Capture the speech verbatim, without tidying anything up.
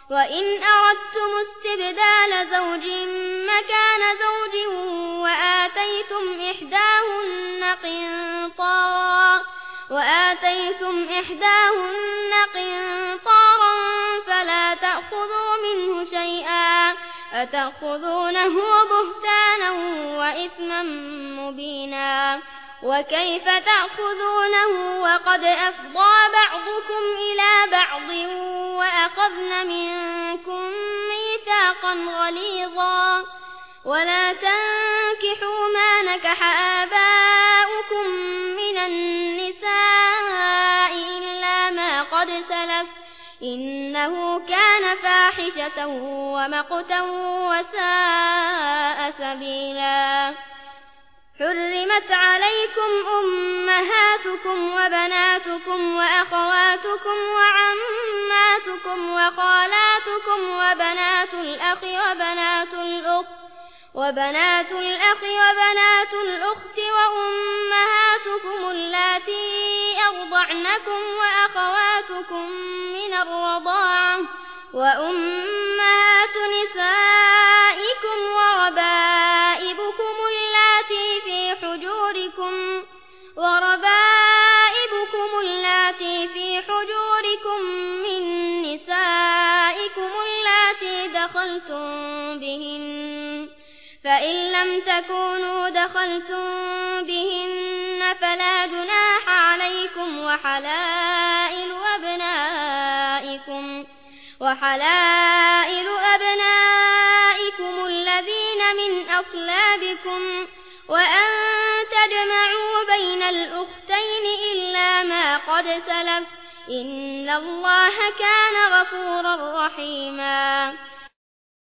وإن أردتم استبدال زوج مكان زوج وآتيتم إحداهن قنطارا وآتيتم إحداهن قنطارا فلا تأخذوا منه شيئا أتأخذونه بهتانا وإثما مبينا وكيف تأخذونه وقد أفضى بعضكم إلى بعض وأخذن منكم ميثاقا غليظا ولا تنكحوا ما نكح آباؤكم من النساء إلا ما قد سلف إنه كان فاحشة ومقتا وساء سبيلا حرمت عليكم أمهاتكم وبناتكم وأخواتكم وعماتكم وخالاتكم وبنات الأخ وبنات الأخت وبنات الأخ وبنات الأخت وأمهاتكم اللاتي أرضعنكم وأخواتكم من الرضاعة وأمهات نسائكم وربائبكم اللاتي في حجوركم وربائبكم اللاتي في حجوركم من نسائكم اللاتي دخلتم بهن فإن لم تكونوا دخلتم بهن فلا جناح عليكم وحلائل أبنائكم وحلائل أبنائكم الذين من أصلابكم وأن تجمعوا بين الأختين إلا ما قد سلف إن الله كان غفورا رحيما